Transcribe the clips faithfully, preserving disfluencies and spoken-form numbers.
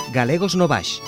Galegos no Baix.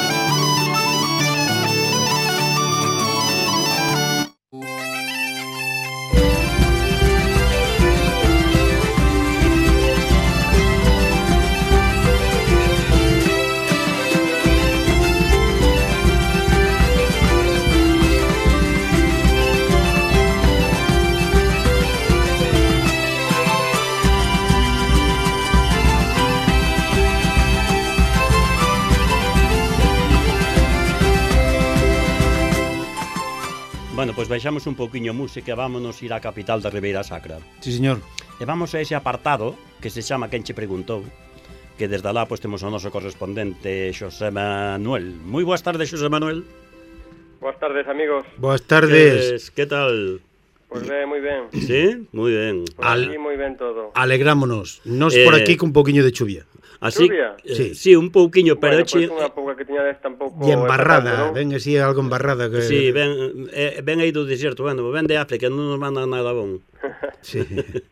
Bueno, pois pues baixamos un pouquiño música e vámonos ir á capital da Ribeira Sacra. Sí, señor. E vamos a ese apartado que se chama Quen che preguntou, que desde alá pois temos o noso correspondente Xosé Manuel. Moi boas tardes, Xosé Manuel. Boas tardes, amigos. Boas tardes. Que, que tal? Pois pues ben, moi ben. Sí, moi ben. Por Al... aquí moi ben todo. Alegrámonos. Nos eh... por aquí con un pouquiño de chuvia. Así, chuvia? Eh, sí. sí, un pouquiño, pero bueno, che... Pois pues unha pouca que tiña desta un pouco... E embarrada, ¿no? ven así algo embarrada que... Sí, ven, eh, ven aí do desierto, bueno, ven de África, non nos mandan nada bon. Sí.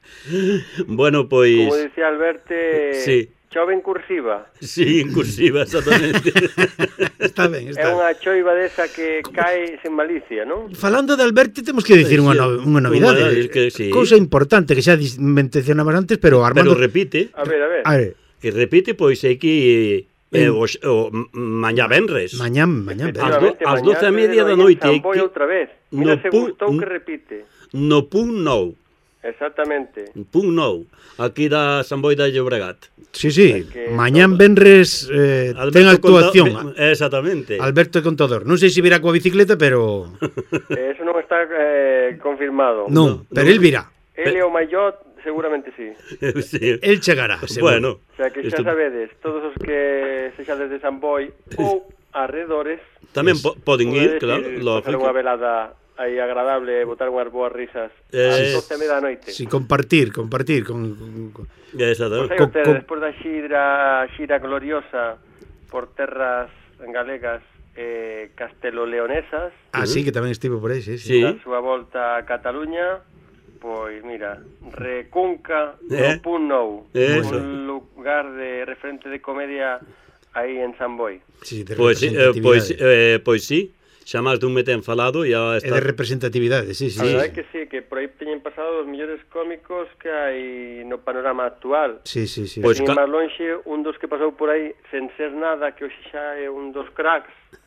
Bueno, pois... Como dicía Alberte... Sí. Chove en cursiva. Sí, en cursiva, exactamente. Está ben, está É unha choiva desa que cae sen malicia, non? Falando de Alberti, temos que dicir unha, no, unha novidade. Unha, que sí. Cousa importante que xa mencionabas antes, pero Armando... Pero repite. A ver, a ver. A ver. Que repite, pois, aquí... Eh, o, o, mañá venres. Mañán, mañán venres. As, do, as doce e media da noite. Samboy outra vez. Mira, no se pu, gustou que repite. No Pun Nou. Exactamente. Pun Nou. Aquí da Samboy da Llobregat. Sí, sí. Que mañán venres eh, ten actuación. Conta... Exactamente. Alberto Contador. Non sei se virá coa bicicleta, pero... Eso non está eh, confirmado. Non, no, pero no. el virá. El e o Maillot... Seguramente sí. Sí. El chegará, seguro. Bueno. O sea que xa Esto... sabedes, todos os que sexades de San Boi ou arredores tamén po poden ir, claro, facer unha velada aí agradable, botar unhas boas risas eh... ás doce e media da noite. Si, sí, compartir, compartir con, con... Exactamente. Pois hai despois da xira, xira gloriosa por terras galegas eh, castelo-leonesas. Ah, sí, que tamén estivo por aí, sí, sí. Na súa volta a Cataluña. Pois mira, Recunca eh? no Pun Nou, un lugar de referente de comedia aí en San Boi. Sí, de pois, eh, pois, eh, pois sí, xa máis dun me ten falado e está... É de representatividade, sí, sí. A verdade é que sí, que por aí teñen pasado os millores cómicos que hai no panorama actual. Sí, sí, sí. Pois ca... máis lonxe, un dos que pasou por aí sen ser nada, que hoxe xa é un dos cracks,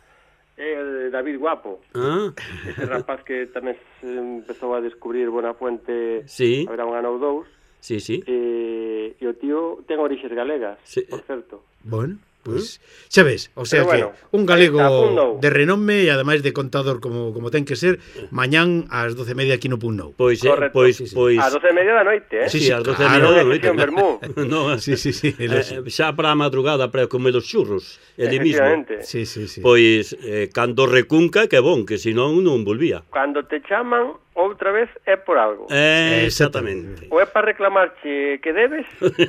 é David Guapo. Ah. Ese rapaz que tamén se empezou a descubrir Buenafuente, sí. haberá un ano ou dous. Sí, sí. E, e o tío ten orixes galegas, sí. Por certo. Bueno, pois, pues, xa ves, o sea bueno, que un galego de renome e ademais de contador como como ten que ser, mañán ás doce e media aquí no Pun Nou. Pois, eh, pois, sí, sí. pois... Ás doce e media da noite, eh? Sí, sí, ás doce e media da noite. No, sí, sí, sí. Eh, xa para a madrugada para comer os churros, ele mismo. Sí, sí, sí. Pois, eh, cando recunca, que bon, que senón non volvía. Cando te chaman outra vez é por algo. Eh, exactamente. Ou é para reclamarche que debes,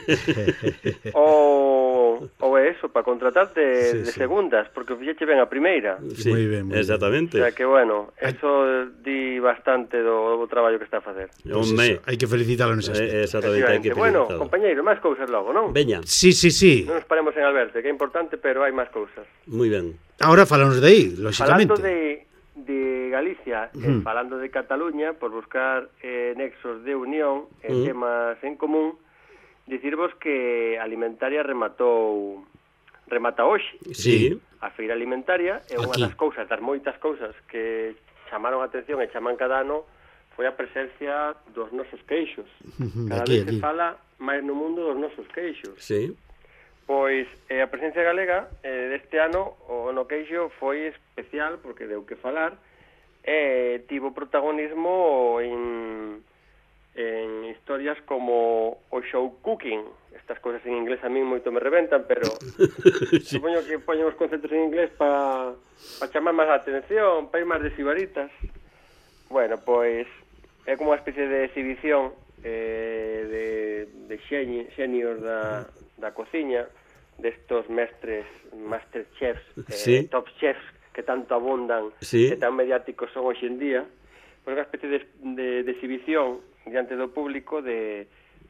ou, ou é eso, para contratarte sí, de sí. segundas, porque fixeche ben a primeira. Sí, moi ben, moi exactamente. O sea que, bueno, eso di bastante do, do traballo que está a facer. Pues eso, hai que felicitalo nese aspecto. Eh, exactamente, hai que felicitalo. Bueno, compañeiro, máis cousas logo, non? Veña. Sí, sí, sí. Non nos paremos en Alberto, que é importante, pero hai máis cousas. Moi ben. Ahora falamos de aí, lógicamente. Falando de... de Galicia, uh-huh. eh, falando de Cataluña, por buscar eh, nexos de unión e uh-huh. temas en común, dicirvos que Alimentaria rematou remata hoxe. Sí. A feira alimentaria é unha das cousas, das moitas cousas que chamaron a atención e chaman cada ano foi a presencia dos nosos queixos. Cada aquí, vez aquí. se fala máis no mundo dos nosos queixos. Sí. Pois eh, a presencia galega eh, deste ano o no queixo foi especial porque deu que falar e eh, tivo protagonismo en, en historias como o show cooking. Estas cousas en inglés a mí moito me reventan, pero sí. Supoño que poñen os conceptos en inglés para pa chamar máis a atención, para ir máis de sibaritas. Bueno, pois é como unha especie de exhibición eh, de, de xeni, xenios da, da cociña, destos mestres, master chefs, eh, sí. top chefs que tanto abundan, sí. que tan mediáticos son hoxe en día, pois unha especie de, de, de exhibición diante do público de,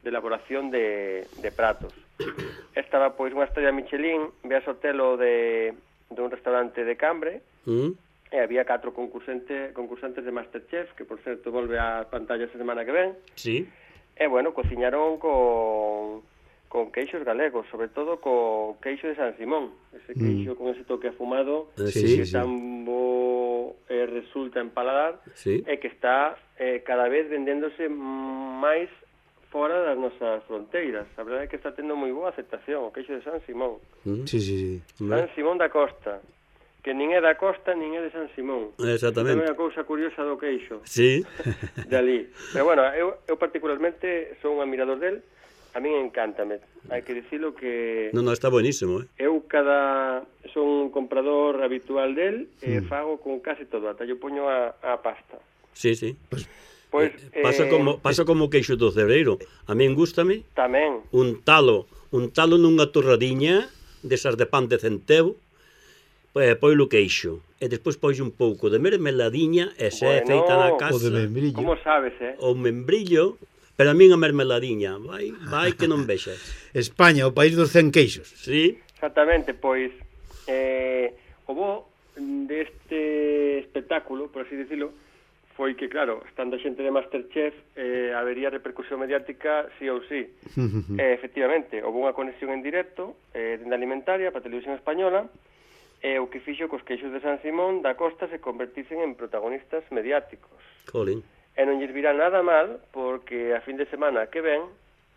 de elaboración de, de pratos. Estaba, pois, unha estrella Michelin, veas o telo de, de un restaurante de Cambre, mm. e había catro concursantes, concursantes de Masterchef, que, por certo, volve a pantalla esa semana que ven. Sí. E, bueno, cociñaron con, con queixos galegos, sobre todo con queixo de San Simón, ese queixo mm. con ese toque afumado, sí, que sí, tan sí. bo eh, resulta en paladar, sí. e que está eh, cada vez vendéndose máis fora das nosas fronteiras. A verdade é que está tendo moi boa aceptación o queixo de San Simón. Mm. Sí, sí, sí. San Simón da Costa, que nin é da Costa nin é de San Simón. Exactamente. É unha cousa curiosa do queixo. Sí. De ali. Pero bueno, eu, eu particularmente son un admirador del. A min encántame. Hai que dicilo que... No, no, está buenísimo, eh? Eu cada... son un comprador habitual del e mm. fago con casi todo. Ata eu poño a, a pasta. Sí, sí. Pues, Pois, eh, pasa como pasa como queixo do cebreiro. A min gústame tamén un talo, un talo nunha torradiña desas de pan de centeo, pois poilo queixo e despois pois un pouco de mermeladiña e se bueno, feita na casa. O de membrillo. Como sabes, eh? O membrillo, pero a min a mermeladiña, vai, vai que non vexas. España, o país dos cen queixos. Sí. Exactamente, pois eh o bo deste espectáculo, por así decirlo, foi que, claro, estando a xente de Masterchef, eh, habería repercusión mediática sí ou sí. eh, efectivamente, houve unha conexión en directo eh, dende Alimentaria para a televisión española, e eh, o que fixo cos queixos de San Simón da Costa se convertisen en protagonistas mediáticos. Colin. E non lles virá nada mal, porque a fin de semana que ven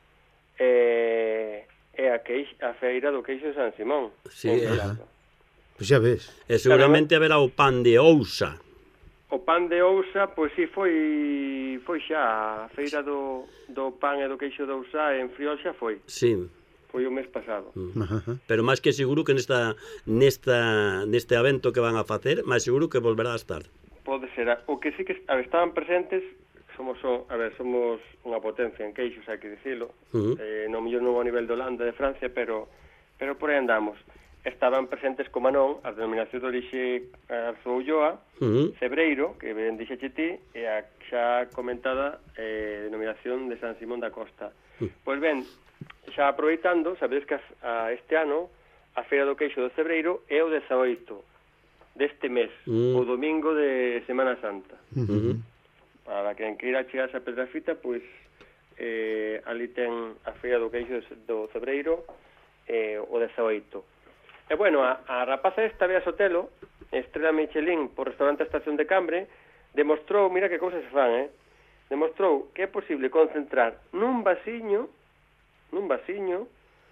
eh, é a, queix, a feira do queixo de San Simón. Sí, é. Pois xa ves. E seguramente haberá o pan de Ousa. O pan de Ousa, pois si, foi foi xa a feira do, do pan e do queixo de Ousa en Friol xa foi. Sí. Foi o mes pasado. Mm. Pero máis que seguro que nesta nesta neste evento que van a facer, máis seguro que volverá a estar. Pode ser. O que sí que a ver, estaban presentes, somos, a ver, somos unha potencia en queixos, hai que dicilo. Uh -huh. Eh, non mellor non ao nivel de Holanda, de Francia, pero pero por aí andamos. Estaban presentes, como non, a denominación de orixe Arzoulloa, uh -huh. Cebreiro, que ben dixeche ti, e a xa comentada eh, denominación de San Simón da Costa. Uh -huh. Pois ben, xa aproveitando, sabedes que a, a este ano a Feira do Queixo do Cebreiro é o dezaoito deste mes, uh -huh. o domingo de Semana Santa. Uh -huh. Para quen queira chegarse a Pedrafita, pois eh, ali ten a Feira do Queixo do Cebreiro eh, o dezaoito. E, bueno, a, a rapaza esta, Bea Sotelo, estrela Michelin por restaurante Estación de Cambre, demostrou, mira que cousas se fan, eh? Demostrou que é posible concentrar nun vasiño, nun vasiño,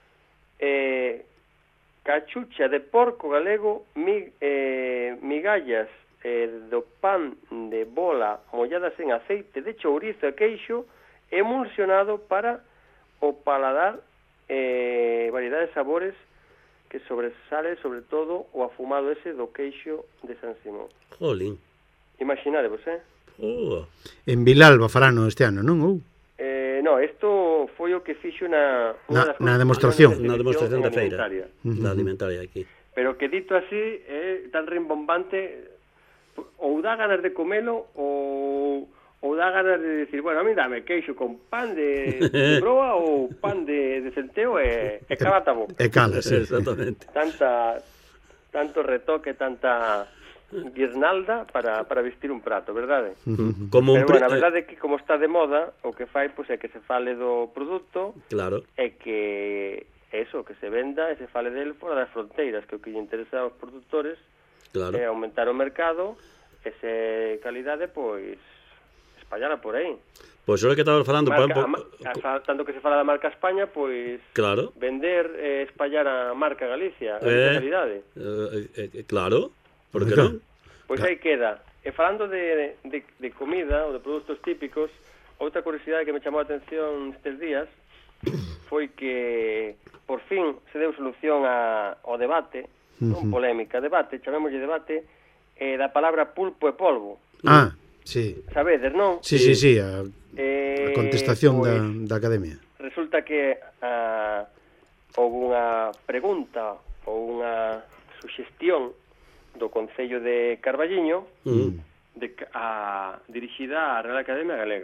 eh, cachucha de porco galego, mig, eh, migallas eh, do pan de bola molladas en aceite de chourizo e queixo, emulsionado para o paladar, eh, variedade de sabores que sobresale sobre todo o afumado ese do queixo de San Simón. Jolín. Imaginadevos, eh? Oh. En Vilalba farano este ano, non? Ou? Eh, no, isto foi o que fixo na na, na demostración, na demostración da feira, uh -huh. da alimentaria aquí. Pero que dito así é eh, tan rimbombante, ou dá ganas de comelo ou ou dá ganas de decir, bueno, a mí dame queixo con pan de, de broa ou pan de, de centeo e, e calata boca. E cala, sí. Exactamente. Tanta, tanto retoque, tanta guirnalda para, para vestir un prato, verdade? Como Pero, bueno, a verdade é que como está de moda, o que fai pois, é que se fale do produto, claro, e que eso, que se venda e se fale del fora das fronteiras, que o que lle interesa aos produtores claro. é aumentar o mercado, e se calidade, pois espallara por aí. Pois pues, o que estaba falando, marca, por... a, a, tanto que se fala da marca España, pois claro. Vender e eh, espallar a marca Galicia, a eh, calidade. Eh, eh, claro, por que non? Pois aí queda. E falando de, de, de comida ou de produtos típicos, outra curiosidade que me chamou a atención estes días foi que por fin se deu solución a, ao debate, uh -huh. non polémica, debate, chamémoslle debate, eh, da palabra pulpo e polvo. Ah, sí. Sabedes, non? Sí, sí, sí, a, eh, a contestación pues, da, da academia. Resulta que uh, houve unha pregunta ou unha suxestión do Concello de Carballiño uh -huh. de, a, dirixida á Real Academia Galega.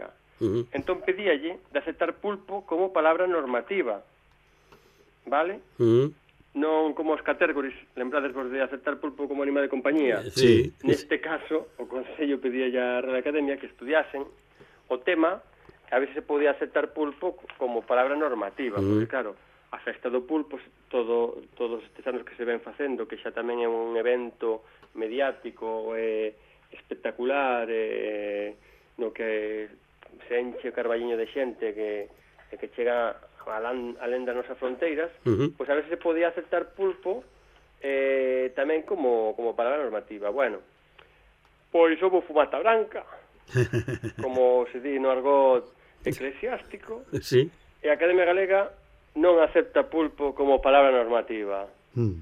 Uh -huh. Entón pedíalle de aceptar pulpo como palabra normativa, vale? Uh -huh. Non como os categories, lembrades vos de aceptar pulpo como animal de compañía. Sí. Neste caso, o Consello pedíalle á Real Academia que estudiasen o tema, a ver se podía aceptar pulpo como palabra normativa, uh -huh. porque claro, a festa do pulpo, todo, todos estes anos que se ven facendo, que xa tamén é un evento mediático, eh, espectacular, eh, no que se enche o Carballiño de xente que, que chega alén das nosas fronteiras, uh -huh. pois a ver se podía aceptar pulpo eh, tamén como, como palabra normativa. Bueno, pois houve fumata branca, como se di no argot eclesiástico, sí. E a Academia Galega non acepta pulpo como palabra normativa. Mm.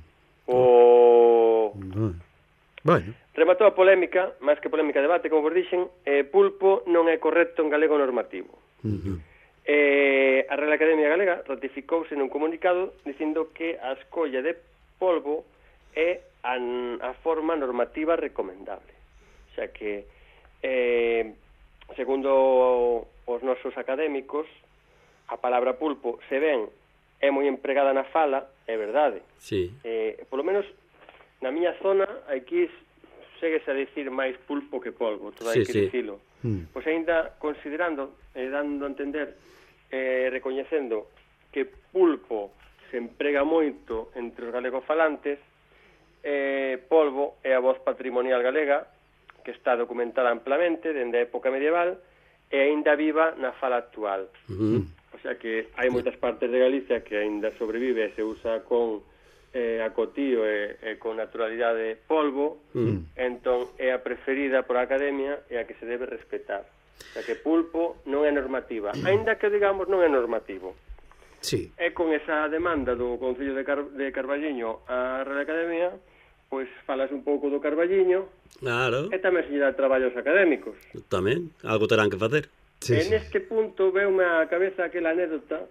O... Mm. Bueno. Rematou a polémica, máis que polémica debate, como vos dixen, eh, pulpo non é correcto en galego normativo. Mm -hmm. eh, a Real Academia Galega ratificouse nun comunicado dicindo que a escolla de polvo é a, a forma normativa recomendable. O sea que, eh, segundo os nosos académicos, a palabra pulpo, se ven, é moi empregada na fala, é verdade. Sí. Eh, polo menos, na miña zona, aquí séguese a dicir máis pulpo que polvo, todo hai sí, que sí. dicilo. Mm. Pois ainda considerando, eh, dando a entender, eh, recoñecendo que pulpo se emprega moito entre os galegofalantes, eh, polvo é a voz patrimonial galega, que está documentada amplamente dende a época medieval, e aínda viva na fala actual. Uh -huh. O sea que hai moitas partes de Galicia que aínda sobrevive e se usa con eh, acotío e, e con naturalidade polvo, uh -huh. entón é a preferida por a Academia e a que se debe respetar. O sea que pulpo non é normativa, aínda que digamos non é normativo. Sí. E con esa demanda do Concello de, Car de Carballiño á Real Academia, pois falas un pouco do Carballiño, claro. E tamén se lle dá traballo aos académicos. Tamén, algo terán que facer. Sí, e sí. neste punto veume á cabeza aquela anécdota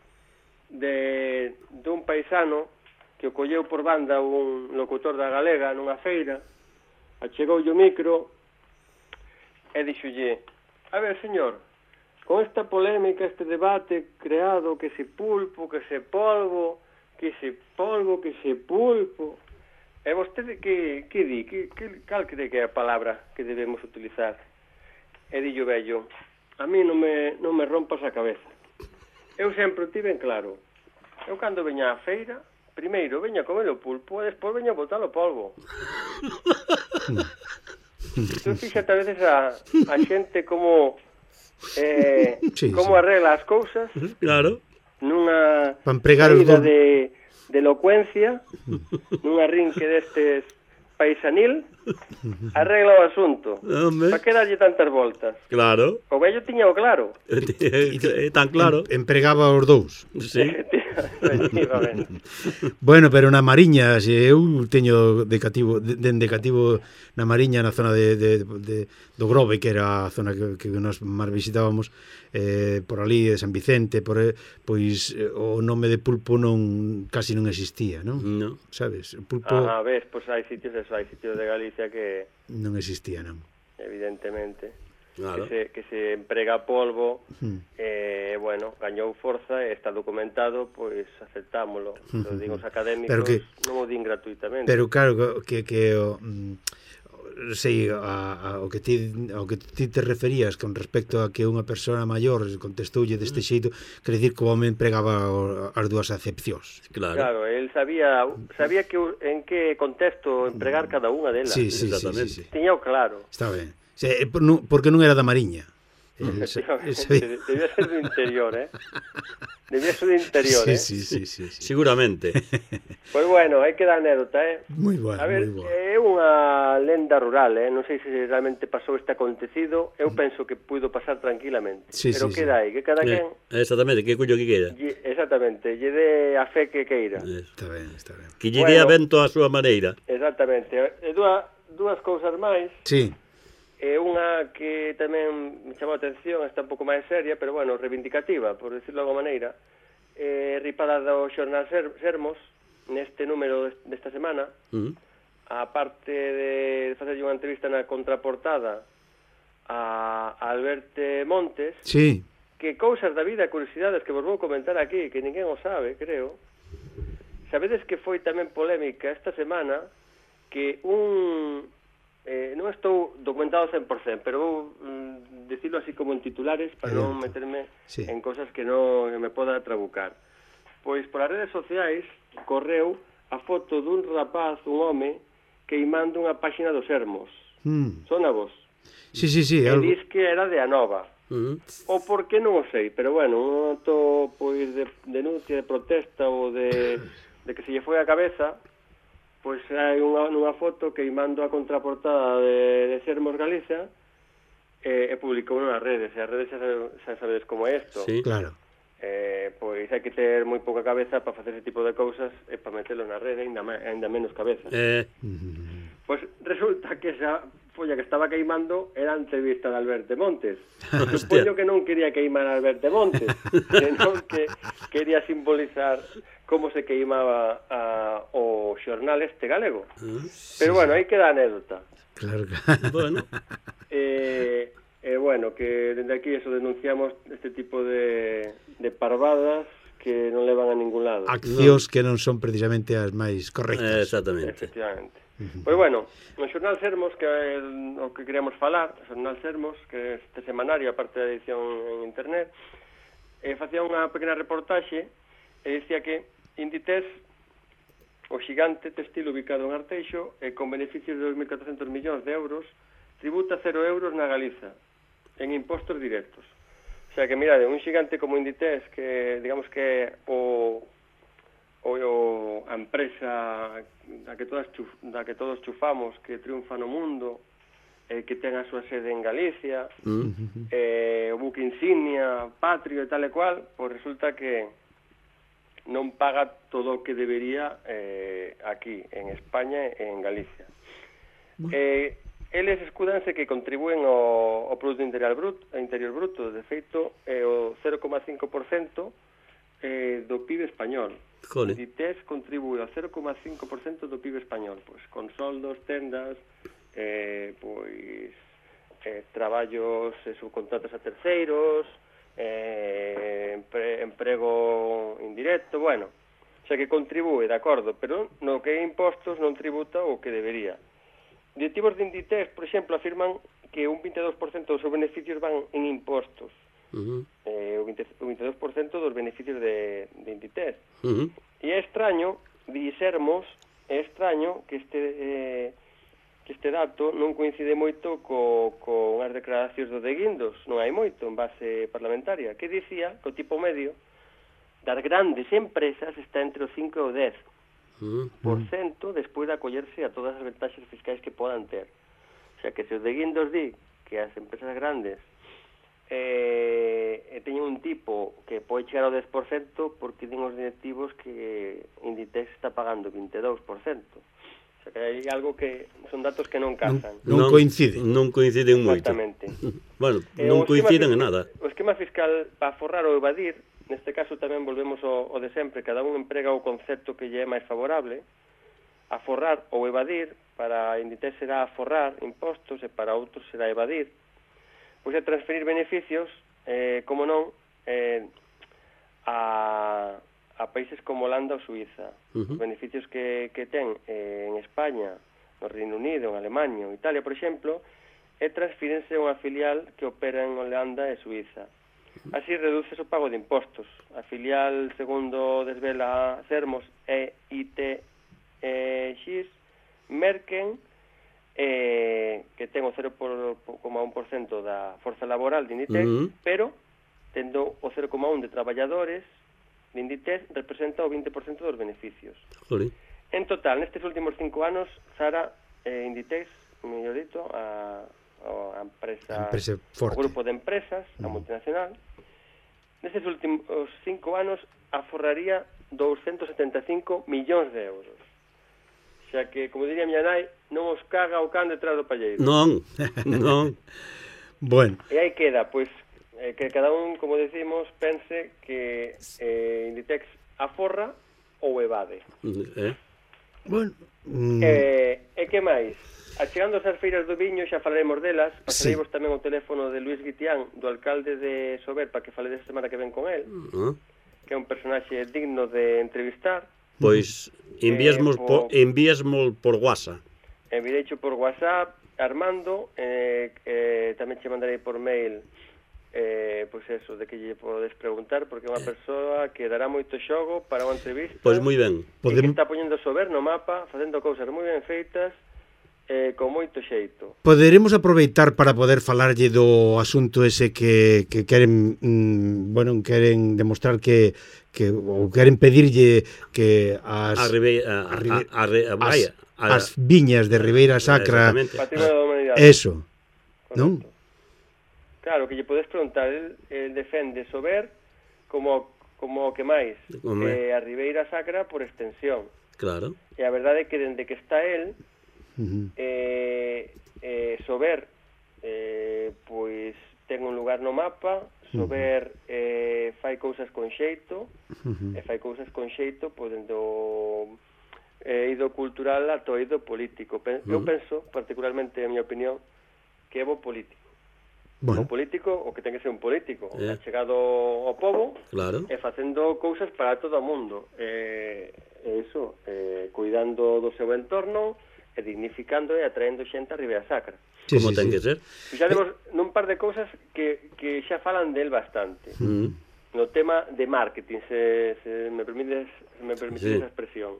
de dun paisano que o colleu por banda un locutor da Galega nunha feira, achegoulle o micro e dixolle: a ver, señor, con esta polémica, este debate creado, que se pulpo, que se polvo, que se polvo, que se pulpo, e vostede que, que di? Que, que, cal cree que é a palabra que debemos utilizar? E dillo vello: a mí non me, non me rompas a cabeza. Eu sempre tive en claro. Eu cando veña á feira, primeiro veña a comer o pulpo e despois veña a botar o polvo. Tú fíxate a veces a, a xente como eh, sí, como sí. arregla as cousas. Claro. Nunha saída de, de elocuencia, nunha rinque destes paisanil, arregla o asunto. Para que darlle tantas voltas? Claro. O vello tiña o claro. É tan claro. Em, empregaba os dous. Sí. Bueno, pero na Mariña, se eu teño de cativo, de, de cativo na Mariña, na zona de, de, de do Grove, que era a zona que, que nos máis visitábamos, eh, por ali de San Vicente, por pois eh, o nome de pulpo non casi non existía, non? No. Sabes? O pulpo... Ah, ves, pois hai sitios, eso, hai sitios de Galicia que non existía, non? Evidentemente. Claro. Que, se, que se emprega polvo, mm. eh, bueno, gañou forza e está documentado, pois aceptámolo. Mm -hmm. Digo, os académicos que, non o din gratuitamente. Pero claro, que, que o, sei, a, a, o que ti, ao que ti te referías con respecto a que unha persoa maior contestoulle deste xeito, quer dicir que o home empregaba as dúas acepcións. Claro. Claro, el sabía sabía que en que contexto empregar cada unha delas. Sí, sí, exactamente. Sí, sí, sí. Tiña o claro. Está ben. Se, porque non era da Mariña. El, debía ser do interior, eh? Debía ser do interior, sí, eh? Sí, sí, sí, sí. Seguramente. Pois pues bueno, hai que dar anécdota, eh? Moi bueno, a ver, moi bueno. É unha lenda rural, eh? Non sei se realmente pasou este acontecido. Eu penso que puido pasar tranquilamente. Sí, pero sí, queda sí. aí, que cada quen... Eh, exactamente, que cullo que queira. Lle, exactamente, lle dé a fe que queira. Eh. Está ben, está ben. Que lle dé a vento a súa maneira. Exactamente. E dúas, dúas cousas máis. Sí. E unha que tamén me chamou a atención, está un pouco máis seria, pero bueno, reivindicativa, por decirlo de alguma maneira, eh, ripada do xornal Ser Sermos, neste número desta semana, uh -huh. a parte de facerlle unha entrevista na contraportada a Alberto Montes, Sí. que cousas da vida, curiosidades que vos vou comentar aquí, que ninguén o sabe, creo. Sabedes que foi tamén polémica esta semana que un... Eh, non estou documentado cen por cento, pero vou mm, decirlo así como en titulares para non meterme sí. en cosas que non me poda trabucar. Pois polas redes sociais correu a foto dun rapaz, un home, queimando unha páxina dos Sermos. Mm. Son a vos. Sí, sí, sí. E Algo... dis que era de Anova. Uh -huh. O por que non o sei, pero bueno, un acto pois de denuncia, de protesta ou de, de que se lle foi a cabeza, pois hai unha, unha foto queimando a contraportada de, de Sermos Galicia e, e publicou nas redes, e as redes xa, xa sabedes como é isto. Sí. Claro. Eh, pois hai que ter moi pouca cabeza para facer ese tipo de cousas e para metelo na rede ainda, ainda menos cabeza. Eh... Pois resulta que esa folla que estaba queimando era a entrevista de Alberto Montes. Supoño que non quería queimar a Alberto Montes, senón que quería simbolizar como se queimaba a, o xornal este galego. Pero bueno, aí queda a anécdota. Claro que... Bueno. Eh, eh, bueno, que dende aquí eso denunciamos este tipo de, de parvadas que non levan a ningún lado. Accións no. que non son precisamente as máis correctas. Eh, exactamente. Efectivamente. Uh-huh. Pois bueno, no Xornal Sermos, que é o que queríamos falar, o Xornal Sermos, que é este semanario, aparte da edición en internet, eh, facía unha pequena reportaxe e dicía que Inditex, o xigante textil ubicado en Arteixo, e con beneficios de dos mil catrocentos millóns de euros, tributa cero euros na Galiza, en impostos directos. O sea que, mirade, un xigante como Inditex, que digamos que é o... o, o a empresa da que todas chuf, da que todos chufamos, que triunfa no mundo, eh, que ten a súa sede en Galicia, mm. eh, o buque insignia, patrio e tal e cual, pois resulta que non paga todo o que debería eh, aquí, en España e en Galicia. Mm. Eh, eles escúdanse que contribúen ao, ao Produto Interior Bruto, interior bruto, de feito, é eh, o cero coma cinco por cento eh, do P I B español. Inditex contribúe ao cero coma cinco por cento do P I B español, pois con soldos, tendas, eh, pois eh, traballos e eh, subcontratas a terceiros, eh, empre, emprego indirecto, bueno, o sea que contribúe, de acordo, pero no que é impostos non tributa o que debería. Directivos de Inditex, por exemplo, afirman que un vinte e dos por cento dos seus beneficios van en impostos. Uh-huh. eh, o, veinte, o veintidós por cento dos beneficios de, de Inditex. Uh-huh. E é extraño, dixermos, é extraño que este eh, que este dato non coincide moito co, con as declaracións do de Guindos, non hai moito en base parlamentaria, que dicía que o tipo medio das grandes empresas está entre o cinco e o dez por cento despois de acollerse a todas as ventaxas fiscais que podan ter. O sea que se o de Guindos di que as empresas grandes eh, teñen un tipo que pode chegar ao dez por cento, porque din os directivos que Inditex está pagando vinte e dous por cento. O sea que hai algo que son datos que non casan. Non, non coinciden. Non coinciden moito. Exactamente. Bueno, eh, non coinciden en nada. O esquema fiscal para forrar ou evadir, neste caso tamén volvemos ao, ao de sempre, cada un emprega o concepto que lle é máis favorable. A forrar ou evadir, para Inditex será aforrar impostos e para outros será evadir. Pois é transferir beneficios, eh, como non, eh, a, a países como Holanda ou Suiza. Uh-huh. Os beneficios que, que ten eh, en España, no Reino Unido, en Alemanha ou Italia, por exemplo, é transfírense a unha filial que opera en Holanda e Suiza. Así reduce o pago de impostos. A filial, segundo desvela Sermos, é I T X Merken, eh, que ten o cero coma un por cento da forza laboral de Inditex, uh-huh. pero tendo o cero coma un por cento de traballadores de Inditex representa o vinte por cento dos beneficios. Jolín. En total, nestes últimos cinco anos, Sara, eh, Inditex, mellor dito, a, a empresa, empresa o grupo de empresas, uh-huh. a multinacional, nestes últimos cinco anos aforraría doscientos setenta e cinco millóns de euros. Xa que, como diría miña nai, non os caga o can detrás do palleiro. Non, non. Bueno. E aí queda, pois, eh, que cada un, como decimos, pense que eh, Inditex aforra ou evade. Eh? Bueno. Mm. Eh, e que máis? Achegando as feiras do viño, xa falaremos delas. Pasareivos sí. tamén o teléfono de Luis Guitián, do alcalde de Sober, para que fale desta semana que ven con él, uh -huh. que é un personaxe digno de entrevistar. Pois envíasmos eh, por, por, envíasmos por WhatsApp. Envieicho por WhatsApp, Armando, eh, eh, tamén che mandarei por mail, eh, pois eso, de que lle podes preguntar, porque é unha persoa que dará moito xogo para unha entrevista. Pois moi ben. Podem... que está poñendo Sober no mapa, facendo cousas moi ben feitas, Eh, con moito xeito. Poderemos aproveitar para poder falarlle do asunto ese que, que queren mm, bueno, queren demostrar que, que ou queren pedirlle que as a Ribe, a, a, a, a, a, as, a, as viñas de Ribeira Sacra, Patrimonio da Humanidade. Eso. Non? Claro, que lle podes preguntar, el, el defende Sober como como o que máis, eh, a Ribeira Sacra por extensión. Claro. E a verdade é que dende que está el Uh-huh. eh, eh, Sober eh, pois ten un lugar no mapa. Sober eh, fai cousas con xeito, uh-huh. e fai cousas con xeito pois do eh, eido cultural ata o eido político. Pen uh-huh. Eu penso, particularmente, a miña opinión, que é bo político. Bueno. O político, o que ten que ser un político, yeah. o chegado ao pobo, claro. e facendo cousas para todo o mundo, e eh, eso, eh, cuidando do seu entorno, e dignificando e atraendo xente a Ribeira Sacra. Sí, como sí, ten sí. que ser. Fixademos nun par de cousas que, que xa falan del bastante. Mm. No tema de marketing, se, se me permites, se me permites sí. esa expresión.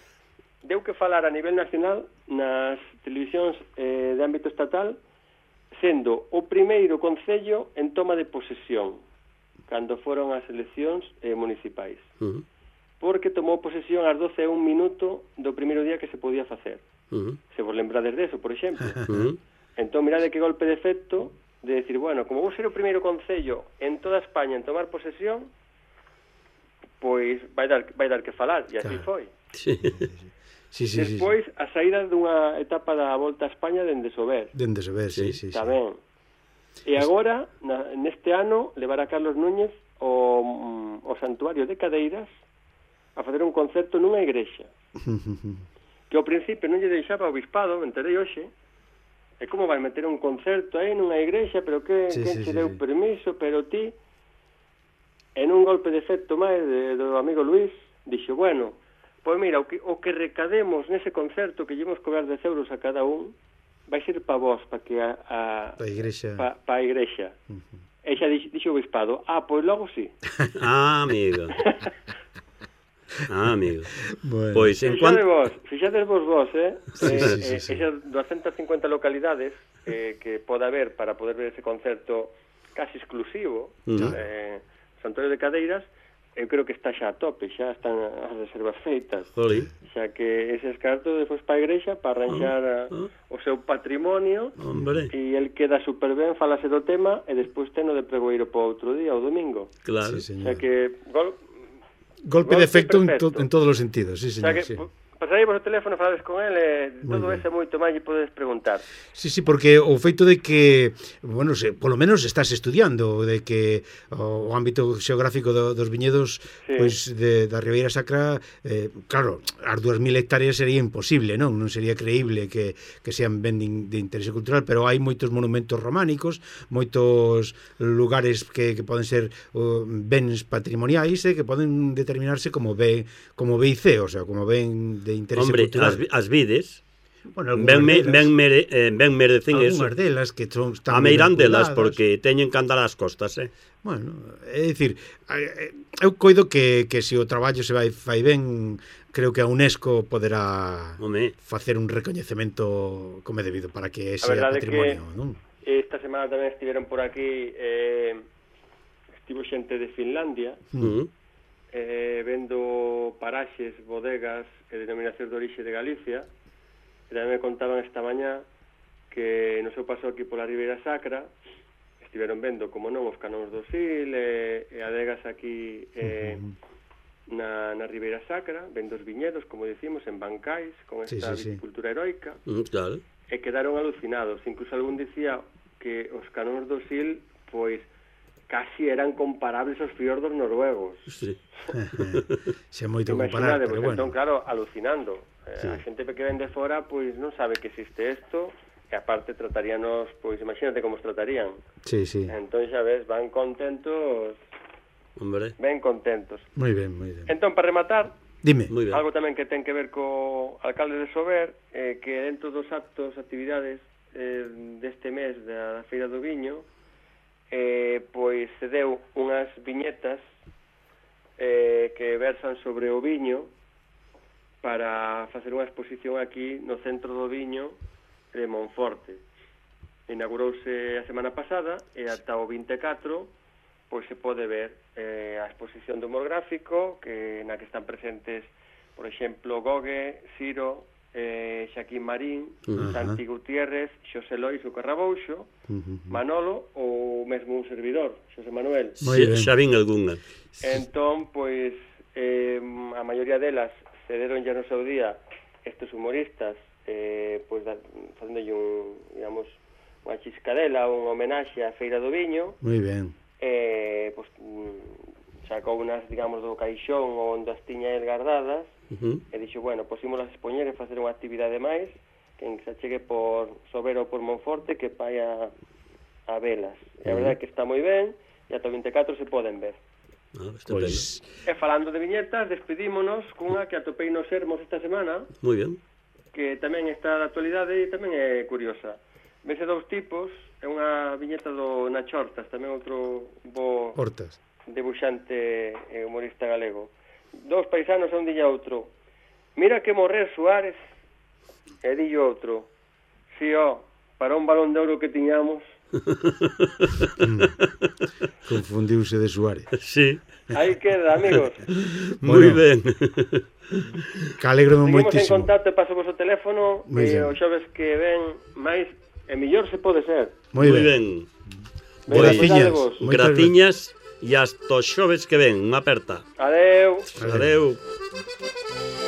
Deu que falar a nivel nacional nas televisións eh, de ámbito estatal, sendo o primeiro concello en toma de posesión cando foron as eleccións eh, municipais. Mm. Porque tomou posesión ás doce e un minuto do primeiro día que se podía facer. Uh-huh. Se vos lembrades deso, por exemplo. Uh-huh. Entón, mirade que golpe de efecto de decir, bueno, como vou ser o primeiro concello en toda España en tomar posesión, pois vai dar, vai dar que falar, e así claro. foi. Sí. Sí, sí, Despois, sí, sí. a saída dunha etapa da Volta a España dende Sober. Dende Sober, sí, sí, sí. Tamén. Sí. E agora, na, neste ano, levar a Carlos Núñez o, o Santuario de Cadeiras a facer un concerto nunha igrexa. Que ao principio non lle deixaba o bispado, me enterei hoxe, e como vai meter un concerto aí nunha igrexa, pero que, sí, que sí, se sí, deu sí. permiso, pero ti, en un golpe de efecto máis de, do amigo Luis, dixo, bueno, pois mira, o que, o que recademos nese concerto, que llevamos cobrar dez euros a cada un, vai ser pa vos, pa que a, a, pa a igrexa. Pa, pa a igrexa. Uh-huh. E xa dixo, dixo o bispado, ah, pois logo sí. Ah, amigo. Ah, amigo. Bueno. Pois en cuanto... cuanto... vos, fixades vos vos, eh? Sí, eh, sí, sí, eh sí. Esas doscientas cincuenta localidades eh, que poda haber para poder ver ese concerto casi exclusivo, uh-huh. eh, Santuario de Cadeiras, eu creo que está xa a tope, xa están as reservas feitas. Jolí. Xa que eses cartos despois para a igrexa para arranxar uh-huh. o seu patrimonio. Hombre. E el queda super ben, falase do tema e despois teno de pregoeiro para outro día, o domingo. Claro. Sí, xa que... Gol... Golpe, Golpe de efecto en, to, en todos os sentidos, sí, señor. O sea que, sí. Pasaréis o teléfono, falades con el e todo ese moito máis lle podes preguntar. Sí, sí, porque o feito de que, bueno, se, polo menos estás estudiando, de que o, o ámbito xeográfico do, dos viñedos, sí. pois de, da Ribeira Sacra, eh, claro, as dúas mil hectáreas sería imposible, non? Non sería creíble que, que sean ben de, de interese cultural, pero hai moitos monumentos románicos, moitos lugares que, que poden ser uh, bens patrimoniais e eh, que poden determinarse como B, como B I C, o sea, como ben de interese Hombre, cultural. Hombre, as, as vides bueno, ben, me, ben, mere, eh, ben merecen eso. Algúnas delas que son, están a meirán delas porque teñen que andar ás costas, eh? Bueno, é dicir, eu coido que, que se o traballo se vai fai ben, creo que a UNESCO poderá Home. facer un recoñecemento como é debido para que ese patrimonio, non? Esta semana tamén estiveron por aquí eh, estivo xente de Finlandia, uh-huh. eh, vendo paraxes, bodegas e denominacións de orixe de Galicia, e tamén me contaban esta mañá que no seu paso aquí pola Ribeira Sacra estiveron vendo, como non, os canóns do Sil e, e adegas aquí eh, uh-huh. na, na Ribeira Sacra, vendo os viñedos, como dicimos, en bancais, con esta sí, sí, viticultura sí. heroica, uh, claro. e quedaron alucinados. Incluso algún dicía que os canóns do Sil, pois, casi eran comparables aos fiordos noruegos. Sí. Se é moito comparar, pero bueno. Entón, claro, alucinando. Eh, Sí. A xente que ven de fora, pois non sabe que existe isto, e aparte trataríanos, pois imagínate como os tratarían. Sí, sí. Entón, xa ves, van contentos, Hombre, ben contentos. Moi ben, moi ben. Entón, para rematar, Dime. moi ben. algo tamén que ten que ver co alcalde de Sober, eh, que dentro dos actos, actividades eh, deste mes da Feira do Viño, eh, pois se deu unhas viñetas eh, que versan sobre o viño para facer unha exposición aquí no centro do viño de Monforte. Inaugurouse a semana pasada e ata o vinte e catro pois se pode ver eh, a exposición do humor gráfico, que na que están presentes, por exemplo, Gogue, Ciro, eh, Xaquín Marín, Ajá. Santi Gutiérrez, Xosé Lois o Carrabouxo, Uh-huh. Manolo ou mesmo un servidor, Xosé Manuel. Moi Xa, ben. xa vin algunha. Entón, pois, eh, a maioría delas cederon ya no seu día estes humoristas, eh, pois, da, facéndolle un, digamos, unha chiscadela, unha homenaxe á Feira do Viño, Moi ben. eh, pois, mm, sacou unas, digamos, do caixón onde as tiña el guardadas, Uh-huh. e dixo, bueno, pois ímolas expoñer e facer unha actividade máis, quen se chegue por Sober ou por Monforte, que vai a, a velas. E a verdade é que está moi ben, e ata o vinte e catro se poden ver. Ah, estupendo. Pois, E falando de viñetas, despedímonos cunha que atopei nos Sermos esta semana, Moi ben. que tamén está de actualidade e tamén é curiosa. Vese dous tipos, é unha viñeta do Nacho Hortas, tamén outro bo Hortas. debuxante e humorista galego. Dous paisanos a un dilla outro: mira que morrer Suárez. E dillo outro: si, ó, para un balón de ouro que tiñamos. Confundiuse de Suárez. Sí, Aí queda, amigos. moi Bueno. ben. Que alegro Seguimos en moitísimo. contacto e paso vos o teléfono, Moi e ben. os xoves que ven máis e mellor se pode ser. Moi Moi ben. ben. Veña, Graciñas. cuidadevos. Moitas Graciñas e hasta os xoves que ven. Unha aperta. Adeu. Adeu. Adeu.